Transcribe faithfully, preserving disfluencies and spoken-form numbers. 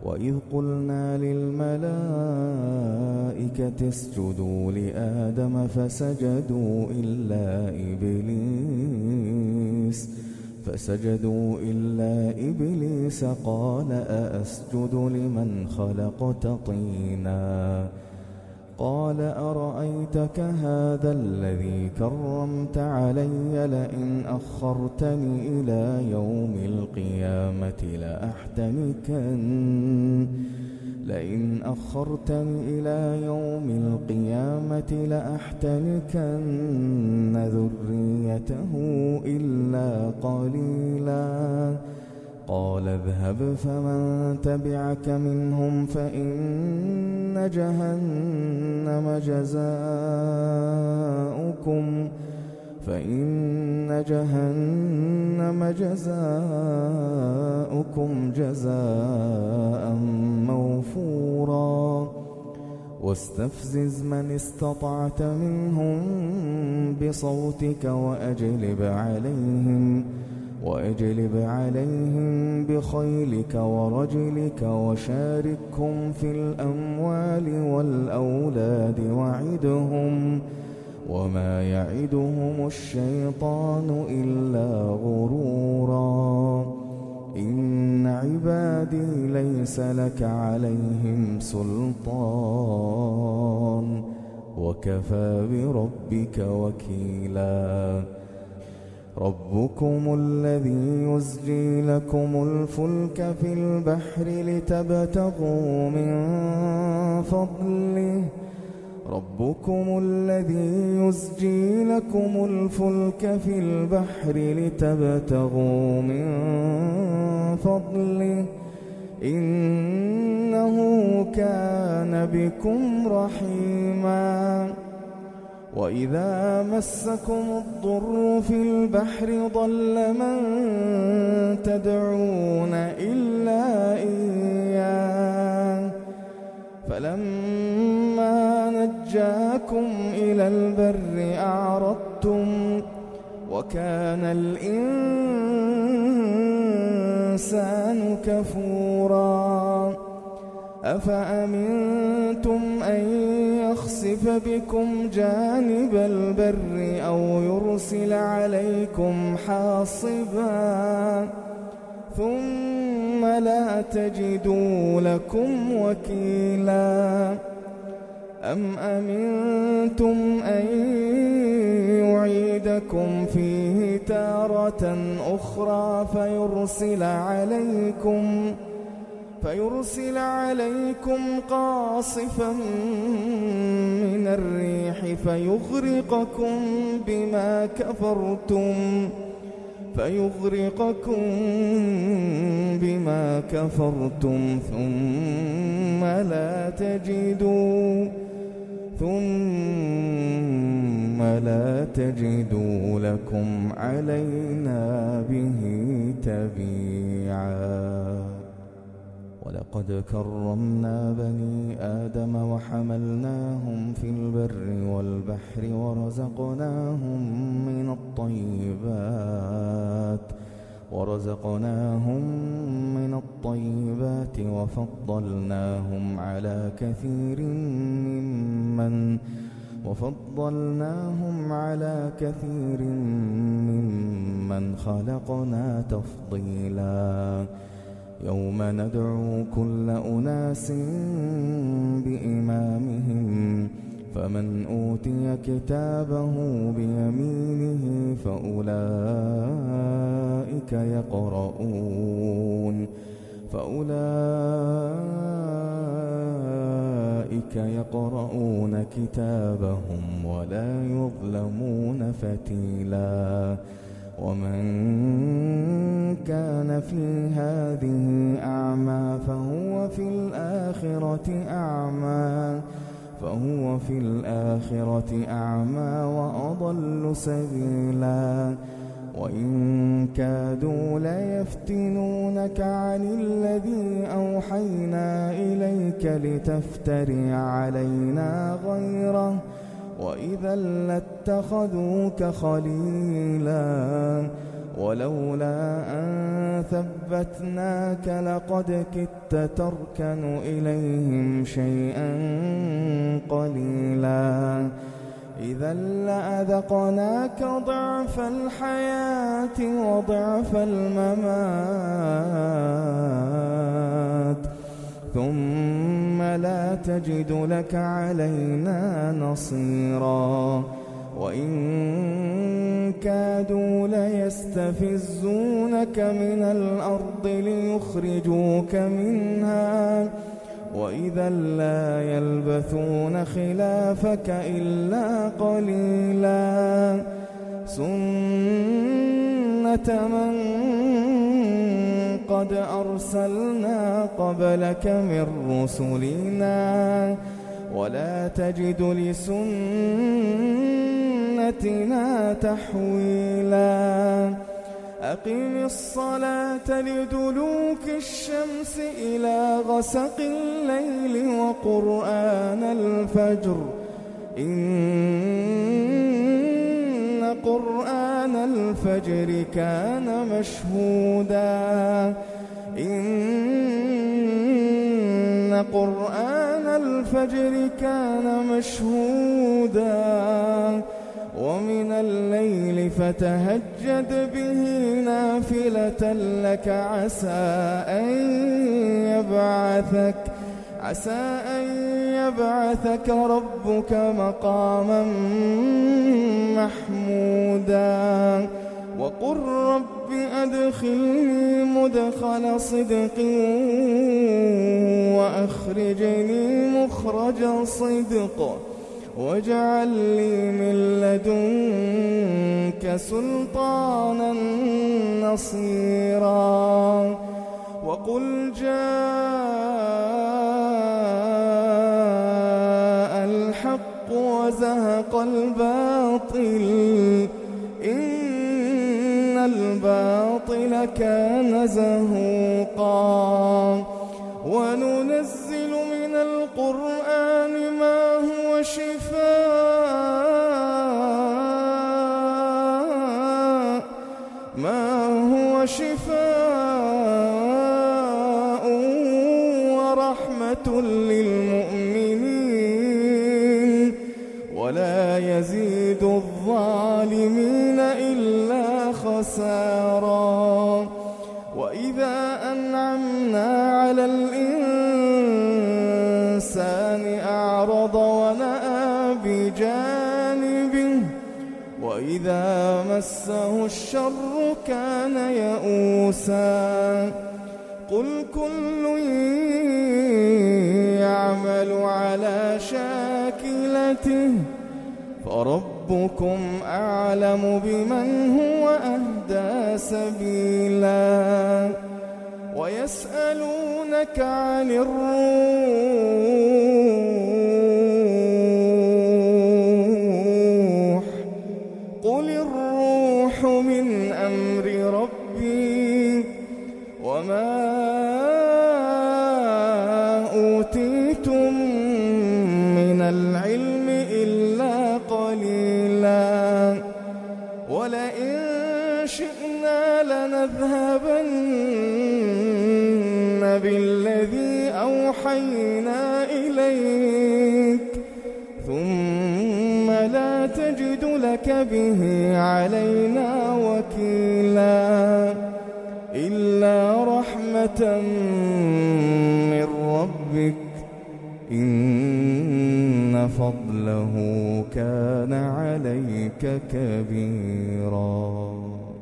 وإذ قلنا للملائكة اسجدوا لآدم فسجدوا إلا إبليس فسجدوا إلا إبليس قال أأسجد لمن خلقت طينا قال أرأيتك هذا الذي كرمت علي لئن أخرتني إلى يوم القيامة لأحتنكن لئن أخرتني إلى يوم القيامة لأحتنكن ذريته إلا قليلا قال اذهب فمن تبعك منهم فإن جهنم جزاؤكم فإن جهنم جزاؤكم جزاء موفورا واستفزز من استطعت منهم بصوتك وأجلب عليهم وأجلب عليهم بخيلك ورجلك وشاركهم في الأموال والأولاد وعدهم وما يعدهم الشيطان إلا غرورا إن عبادي ليس لك عليهم سلطان وكفى بربك وكيلا ربكم الذي يزجي لكم الفلك في البحر لتبتغوا من فضله ربكم الذي يزجي لكم الفلك في البحر لتبتغوا من فضله إنه كان بكم رحيما وإذا مسكم الضر في البحر ضل من تدعون إلا إياه فلما نجاكم إلى البر أعرضتم وكان الإنسان كفورا أفأمنتم أن يخسف بكم جانب البر أو يرسل عليكم حاصبا ثم لا تجدوا لكم وكيلا أم أمنتم أن يعيدكم فيه تارة أخرى فيرسل عليكم فيرسل عليكم قاصفا من الريح فيغرقكم بما كفرتم فيغرقكم بما كفرتم ثم لا تجدوا ثم لا تجدوا لكم علينا به تبيعا ولقد كرمنا بني آدم وحملناهم في البر والبحر ورزقناهم من الطيبات ورزقناهم من الطيبات وفضلناهم على كثير ممن وفضلناهم على كثير ممن خلقنا تفضيلا يوم ندعو كل أناس بإمامهم فمن أوتي كتابه بيمينه فأولئك يقرؤون فأولئك يقرؤون كتابهم ولا يظلمون فتيلا ومن كان في هذه أعمى فهو في الآخرة أعمى فهو في الآخرة أعمى وأضل سبيلا وإن كادوا ليفتنونك عن الذي أوحينا إليك لتفتري علينا غيره وإذا لاتخذوك خليلا ولولا أن ثبتناك لقد كدت تركن إليهم شيئا قليلا إذا لأذقناك ضعف الحياة وضعف الممات ثم لا تجد لك علينا نصيرا وإن كادوا ليستفزونك من الأرض ليخرجوك منها وإذا لا يلبثون خلافك إلا قليلا سنة من قد أرسلنا قبلك من رسلنا ولا تجد لسنتنا تحويلا أقم الصلاة لدلوك الشمس إلى غسق الليل وقرآن الفجر إن قرآن الفجر كان مشهودا إن قرآن الفجر كان مشهودا ومن الليل فتهجد به نافلة لك عسى أن يبعثك عسى أن يبعثك ربك مقاما محمودا وقل رب أدخلني مدخل صدق وأخرجني مخرج صدق واجعل لي من لدنك سلطانا نصيرا وقل جاء الحق وزهق الباطل إن الباطل كان زهوقا وننزل من القرآن ما هو شفاء ما هو شفاء ورحمة للمؤمنين ولا يزيد الظالمين إلا خسارا وإذا أنعمنا على الإنسان أعرض ونأى بجانبه وإذا مسه الشر كان يئوسا قل كل يعمل على شاكلته فربكم أعلم بمن هو أهدى سبيلا ويسألونك عن الروح قل الروح من أمر ربي وما أوتيتم من العلم إلا قليلا ولئن شئنا لنذهبن بالذي أوحينا إليك ثم لا تجد لك به علينا وكيلا إلا رحمة من ربك إن فضله كان عليك كبيرا.